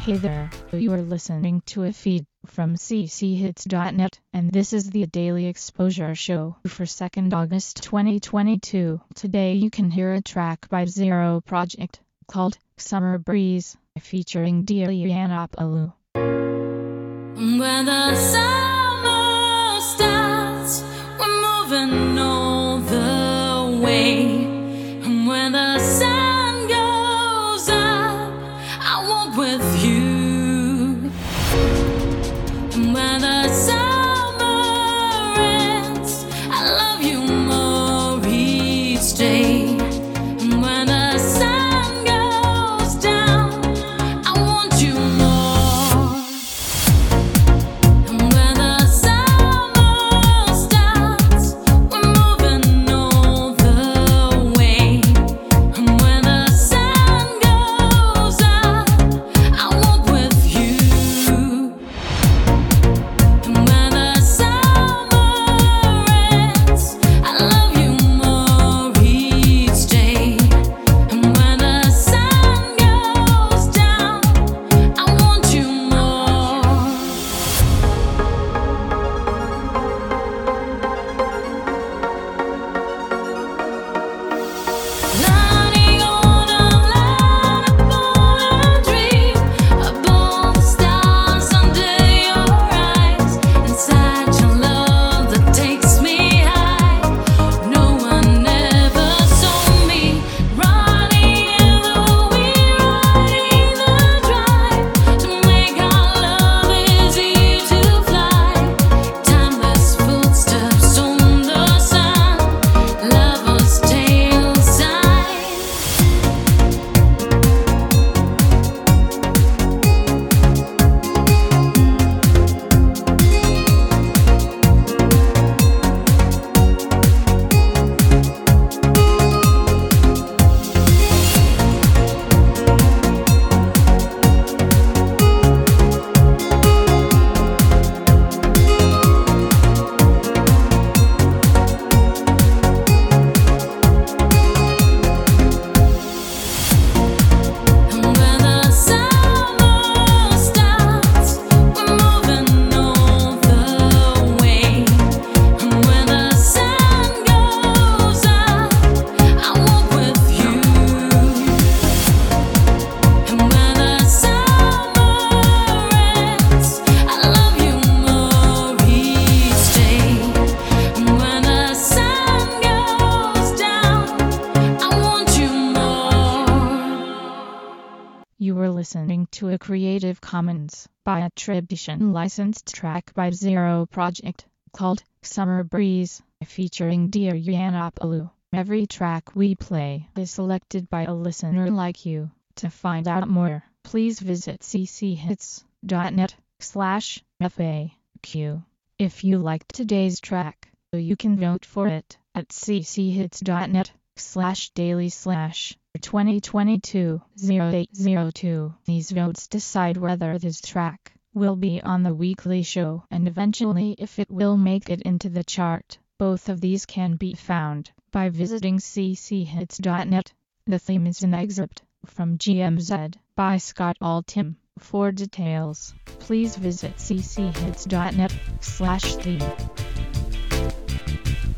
Hey there, you are listening to a feed from cchits.net, and this is the Daily Exposure Show for 2nd August 2022. Today you can hear a track by Zero Project called Summer Breeze, featuring Dianapalu. When the summer starts, we're moving all the way. And when the sun goes up, I walk with you. And when the summer ends, I love you more each day. And when the sun goes down, I want you more. And when the summer starts, we're moving all the way. And when the sun goes up, I walk with you. And when the summer ends, I love you more each day. And when the sun goes down, I want you more. Running on a line upon a dream, above the stars under your eyes, inside your love that takes me high. No one ever saw me running in the wind, riding the drive to make our love easy to fly. Timeless footsteps on the sun, lovers' tale sign. And when the summer starts, we're moving all the way. And when the sun goes up, I walk with you. And when the summer ends, I love you more each day. And when the sun goes down, I want you more. You were listening to a Creative Commons by attribution licensed track by Zero Project called Summer Breeze, featuring Dianapalu. Every track we play is selected by a listener like you. To find out more, please visit cchits.net/FAQ. If you liked today's track, you can vote for it at cchits.net/daily/2022-0802. These votes decide whether this track will be on the weekly show and eventually if it will make it into the chart. Both of these can be found by visiting cchits.net. The theme is an excerpt from GMZ by Scott Altham. For details, please visit cchits.net/theme.